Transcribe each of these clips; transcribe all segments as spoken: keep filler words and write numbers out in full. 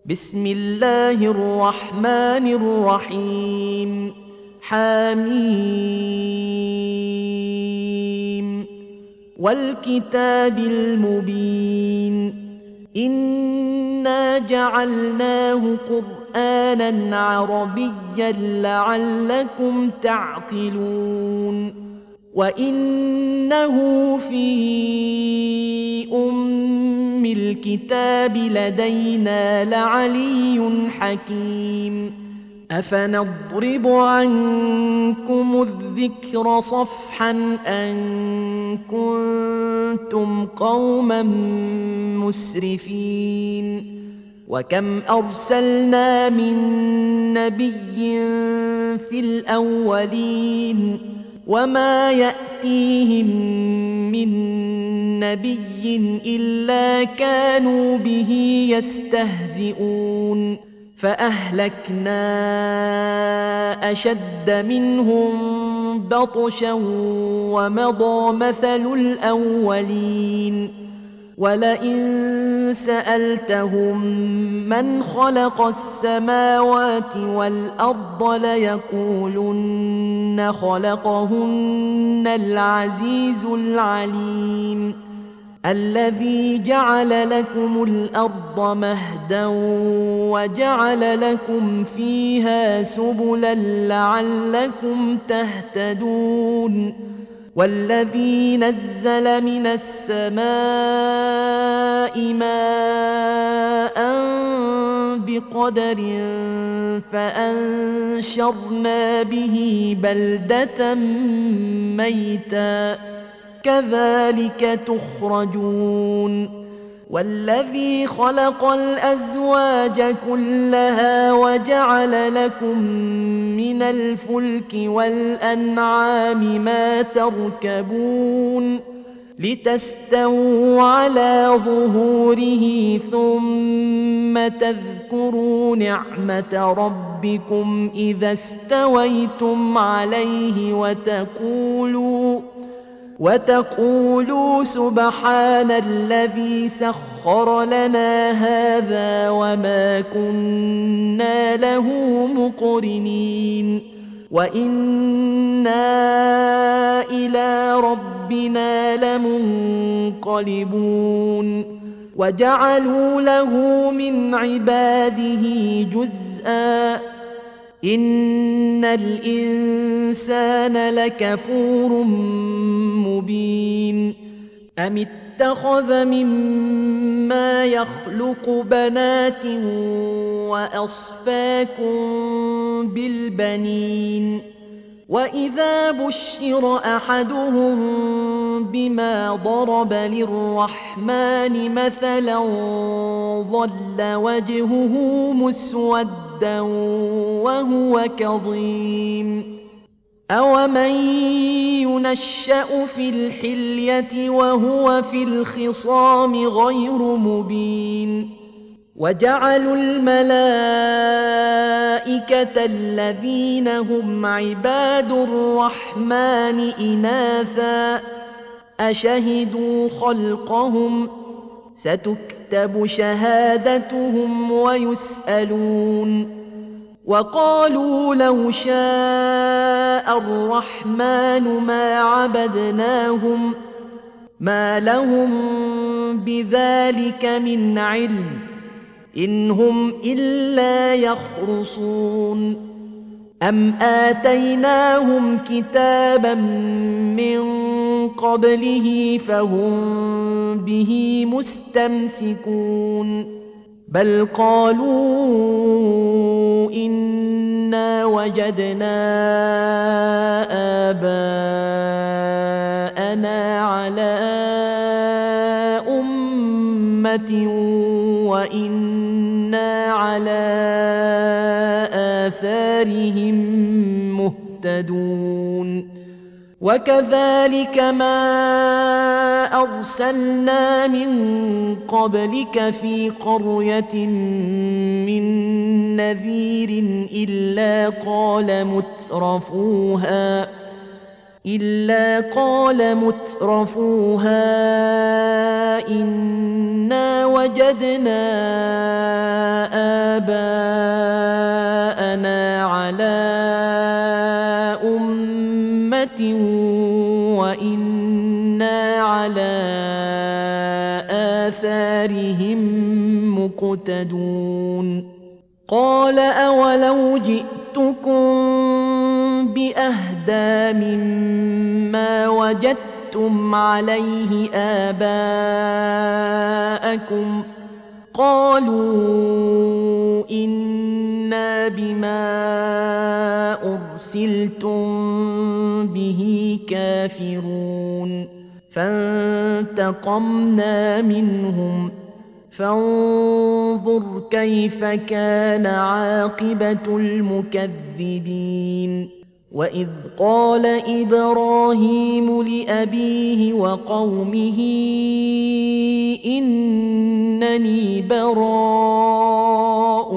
بسم الله الرحمن الرحيم. حميم والكتاب المبين إنا جعلناه قرآنا عربيا لعلكم تعقلون وإنه في أم الكتاب لدينا لعلي حكيم أفنضرب عنكم الذكر صفحا أن كنتم قوما مسرفين وكم أرسلنا من نبي في الأولين وما يأتيهم من نبي إلا كانوا به يستهزئون فأهلكنا أشد منهم بطشا ومضى مثل الأولين ولئن سألتهم من خلق السماوات والأرض ليقولن خلقهن العزيز العليم الذي جعل لكم الأرض مهدا وجعل لكم فيها سبلا لعلكم تهتدون والذي نزل من السماء ماء بقدر فأنشرنا به بلدة ميتا كذلك تخرجون والذي خلق الأزواج كلها وجعل لكم من الفلك والأنعام ما تركبون لتستووا على ظهوره ثم تذكروا نعمة ربكم إذا استويتم عليه وتقولوا وتقولوا سبحان الذي سخر لنا هذا وما كنا له مقرنين وإنا إلى ربنا لمنقلبون وجعلوا له من عباده جزءا إن الإنسان لكفور مبين أم اتخذ مما يخلق بنات وأصفاكم بالبنين وإذا بشر أحدهم بما ضرب للرحمن مثلا ظل وجهه مسودا وهو كظيم أومن ينشأ في الحلية وهو في الخصام غير مبين وجعلوا الملائكة الذين هم عباد الرحمن إناثا أشهدوا خلقهم ستكتب شهادتهم ويسألون وقالوا لو شاء الرحمن ما عبدناهم ما لهم بذلك من علم إن هم إلا يخرصون أم آتيناهم كتابا من قبله فهم به مستمسكون بل قالوا إنا وجدنا آباءنا على أمة وإنا على آثارهم مهتدون وكذلك ما أرسلنا من قبلك في قرية من نذير إلا قال مترفوها إلا قال مترفوها إنا وجدنا آباءنا على أمة وإنا على آثارهم مقتدون قال أولو جئتكم بأهدى مما وجدتم عليه آباءكم قالوا إنا بما أرسلتم به كافرون فانتقمنا منهم فانظر كيف كان عاقبة المكذبين وإذ قال إبراهيم لأبيه وقومه إنني براء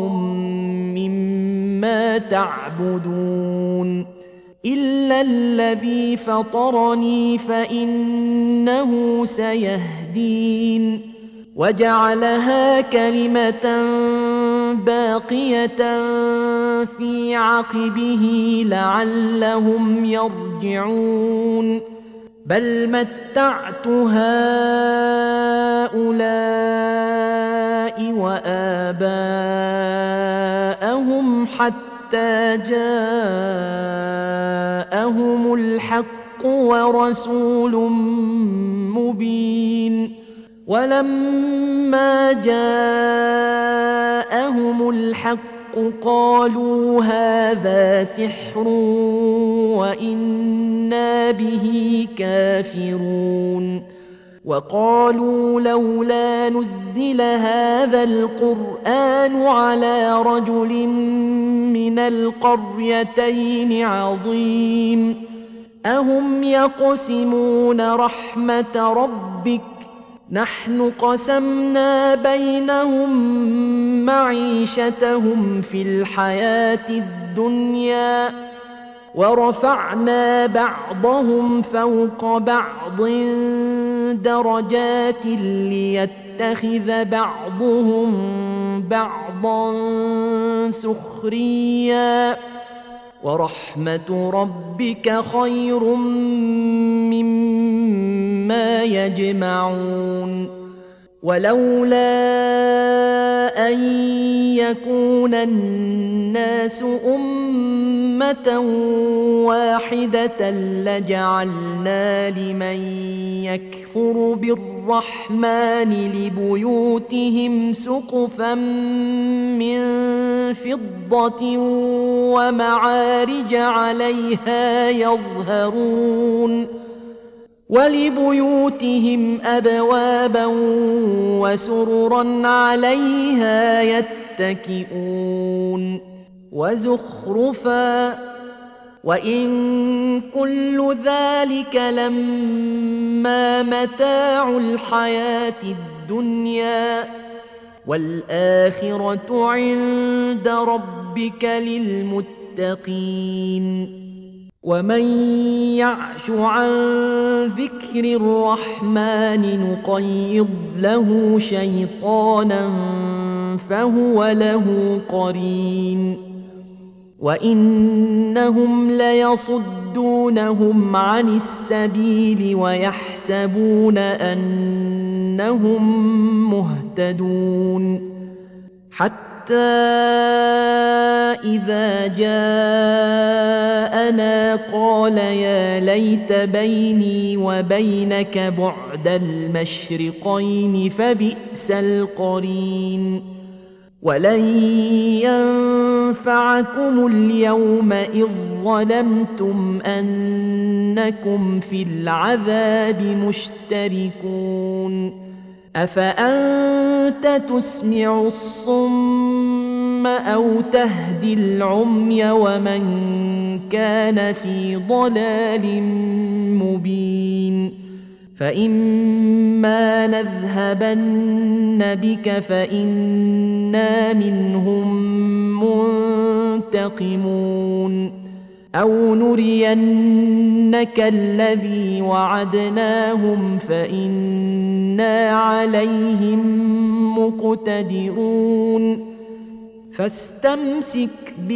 مما تعبدون إلا الذي فطرني فإنه سيهدين وجعلها كلمة باقية في عقبه لعلهم يرجعون بل متعت هؤلاء وآباءهم حتى جاءهم الحق ورسول مبين ولما جاءهم الحق قالوا هذا سحر وإنا به كافرون وقالوا لولا نزل هذا القرآن على رجل من القريتين عظيم أهم يقسمون رحمة ربك نحن قسمنا بينهم معيشتهم في الحياة الدنيا ورفعنا بعضهم فوق بعض درجات ليتخذ بعضهم بعضا سخريا ورحمة ربك خير مما يجمعون ولولا أن يكون الناس أمة واحدة لجعلنا لمن يكفر بالرحمن لبيوتهم سقفا من فضة ومعارج عليها يظهرون ولبيوتهم أبوابا وسررا عليها يتكئون وزخرفا وإن كل ذلك لما متاع الحياة الدنيا والآخرة عند ربك للمتقين ومن يعش عن ذكر الرحمن نقيض له شيطانا فهو له قرين وإنهم ليصدونهم عن السبيل ويحسبون أنهم مهتدون حتى إذا جاءنا قال يا ليت بيني وبينك بعد المشرقين فبئس القرين ولن ينفعكم اليوم إذ ظلمتم أنكم في العذاب مشتركون أفأنت تسمع الصم أو تهدي العمي ومن كان في ضلال مبين فإما نذهبن بك فإنا منهم منتقمون أو نرينك الذي وعدناهم فإنا عليهم مقتدرون فاستمسك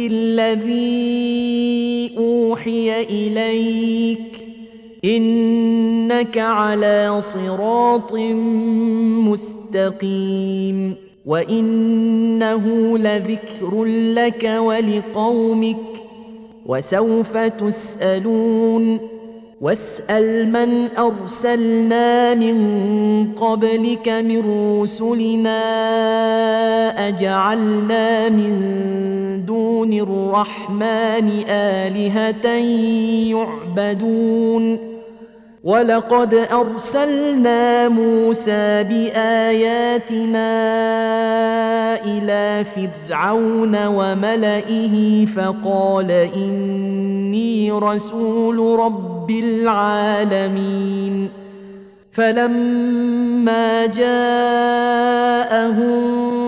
بالذي أوحي إليك إنك على صراط مستقيم وإنه لذكر لك ولقومك وسوف تسألون واسأل من أرسلنا من قبلك من رسلنا أجعلنا من دون الرحمن آلهة يعبدون ولقد أرسلنا موسى بآياتنا إلى فرعون وملئه فقال إني رسول رب العالمين فلما جاءهم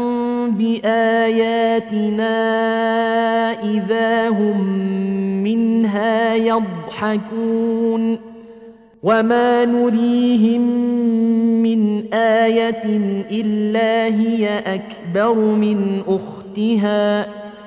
بآياتنا إذا هم منها يضحكون وما نريهم من آية إلا هي أكبر من أختها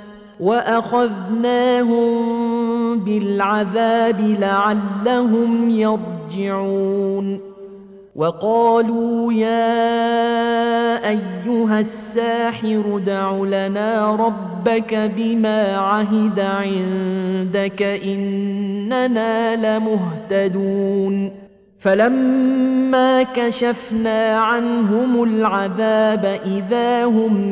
وأخذناهم بالعذاب لعلهم يرجعون وقالوا يا أيها الساحر ادع لنا ربك بما عهد عندك إننا لمهتدون فلما كشفنا عنهم العذاب إذا هم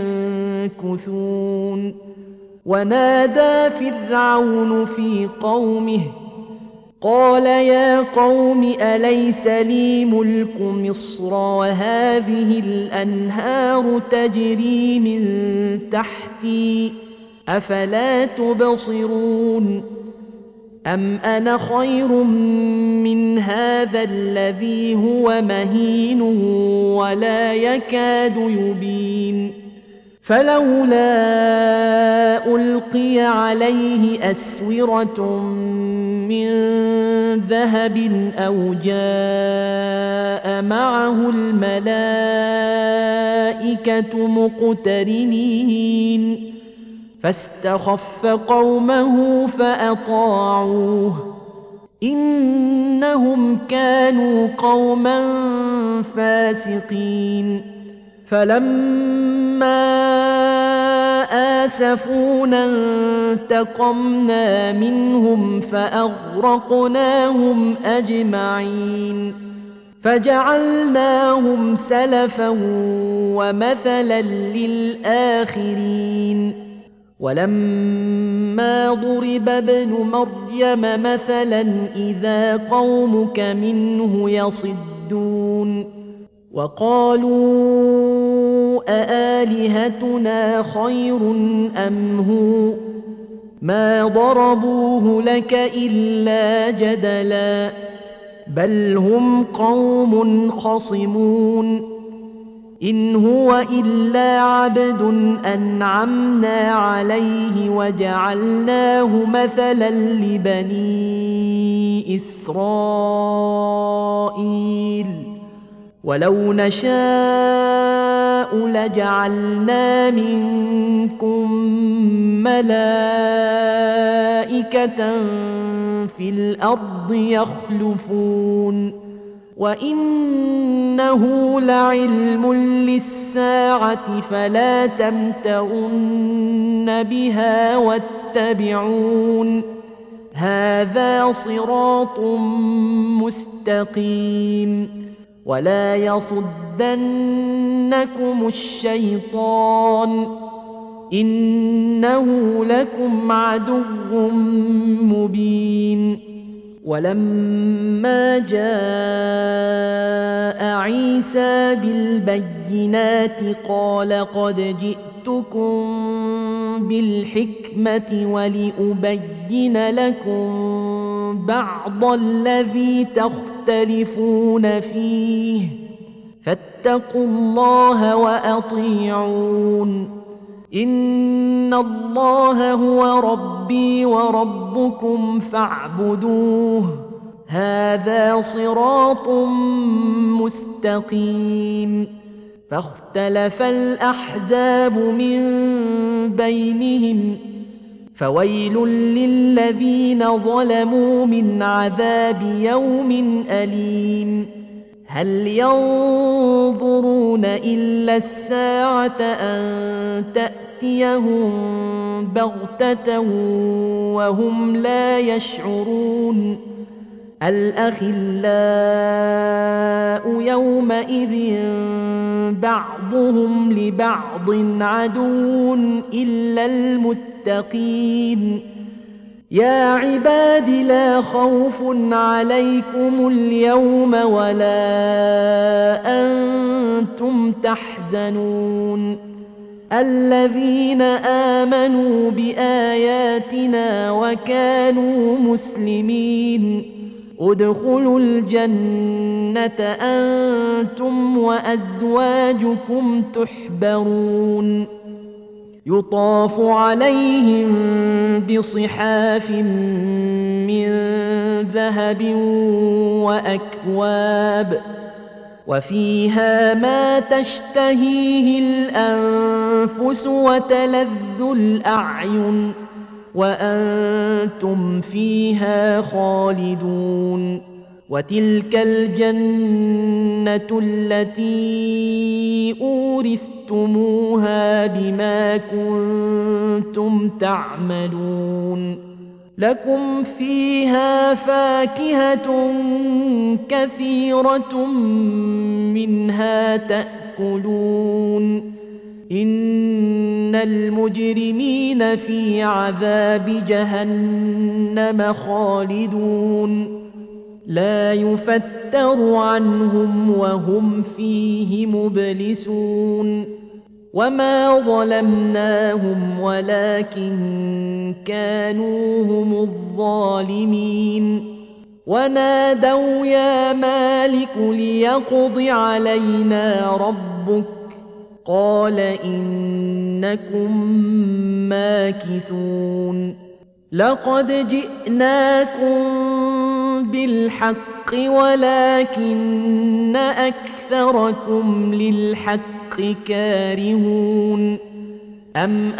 ينكثون ونادى فرعون في قومه قال يا قوم أليس لي ملك مصر وهذه الأنهار تجري من تحتي أفلا تبصرون أم أنا خير من هذا الذي هو مهين ولا يكاد يبين فلولا ألقي عليه أسورة من ذهب أو جاء معه الملائكة مقترنين فاستخف قومه فأطاعوه إنهم كانوا قوما فاسقين فلما آسفونا انتقمنا منهم فأغرقناهم أجمعين فجعلناهم سلفا ومثلا للآخرين ولما ضرب ابن مريم مثلا إذا قومك منه يصدون وقالوا أآلهتنا خير أم هو ما ضربوه لك إلا جدلا بل هم قوم خصمون إن هو إلا عبد أنعمنا عليه وجعلناه مثلا لبني إسرائيل ولو نشاء لجعلنا منكم ملائكة في الأرض يخلفون وإنه لعلم للساعة فلا تمترن بها واتبعون هذا صراط مستقيم ولا يصدنكم الشيطان إنه لكم عدو مبين ولما جاء عيسى بالبينات قال قد جئتكم بالحكمة ولأبين لكم بعض الذي تختلفون فيه فاتقوا الله وأطيعون إن الله هو ربي وربكم فاعبدوه هذا صراط مستقيم فاختلف الأحزاب من بينهم فويل للذين ظلموا من عذاب يوم أليم هل ينظرون إلا الساعة أن تأتيهم بغتة وهم لا يشعرون الأخلاء يومئذ بعضهم لبعض عدو إلا المتقين يا عباد لا خوف عليكم اليوم ولا أنتم تحزنون الذين آمنوا بآياتنا وكانوا مسلمين ادخلوا الجنة أنتم وأزواجكم تحبرون يطاف عليهم بصحاف من ذهب وأكواب وفيها ما تشتهيه الأنفس وتلذ الأعين وأنتم فيها خالدون وتلك الجنة التي أورثتموها بما كنتم تعملون لكم فيها فاكهة كثيرة منها تأكلون إن المجرمين في عذاب جهنم خالدون لا يفتر عنهم وهم فيه مبلسون وما ظلمناهم ولكن كانوا هم الظالمين ونادوا يا مالك ليقض علينا ربك قال إنكم ماكثون لقد جئناكم بالحق ولكن أكثركم للحق كارهون أم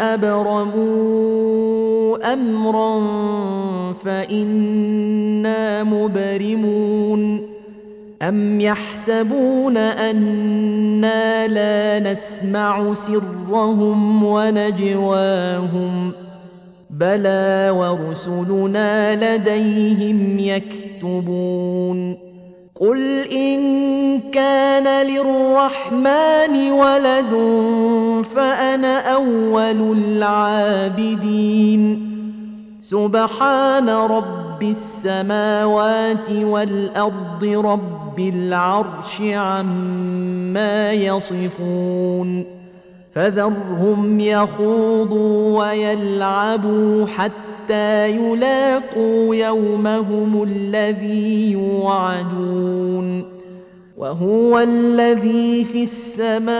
أبرموا أمرا فإنا مبرمون أم يحسبون أنا لا نسمع سرهم ونجواهم بلى ورسلنا لديهم يكتبون قل إن كان للرحمن ولد فأنا أول العابدين سبحان رب السماوات والأرض رب العرش عما يصفون فذرهم يخوضوا ويلعبوا حتى يلاقوا يومهم الذي يوعدون وهو الذي في السماء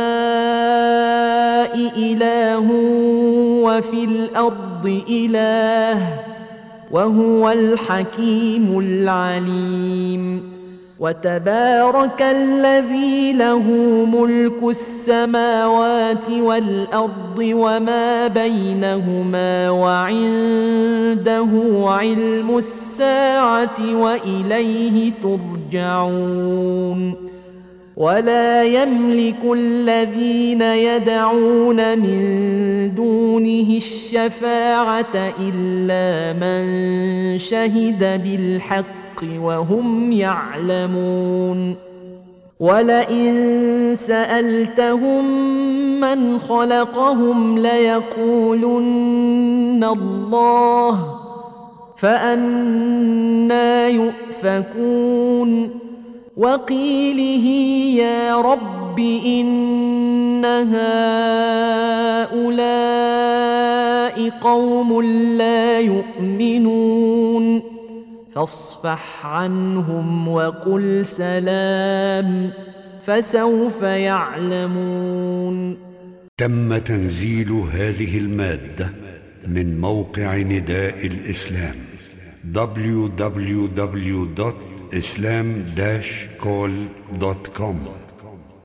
إله وفي الأرض إله وهو الحكيم العليم وتبارك الذي له ملك السماوات والأرض وما بينهما وعنده علم الساعة وإليه ترجعون ولا يملك الذين يدعون من دونه الشفاعة إلا من شهد بالحق وهم يعلمون ولئن سألتهم من خلقهم ليقولن الله فأنى يؤفكون وقيله يا رب إن هؤلاء قوم لا يؤمنون فاصفح عنهم وقل سلام فسوف يعلمون. تم تنزيل هذه المادة من موقع نداء الإسلام دبليو دبليو دبليو دوت إسلام داش كول دوت كوم.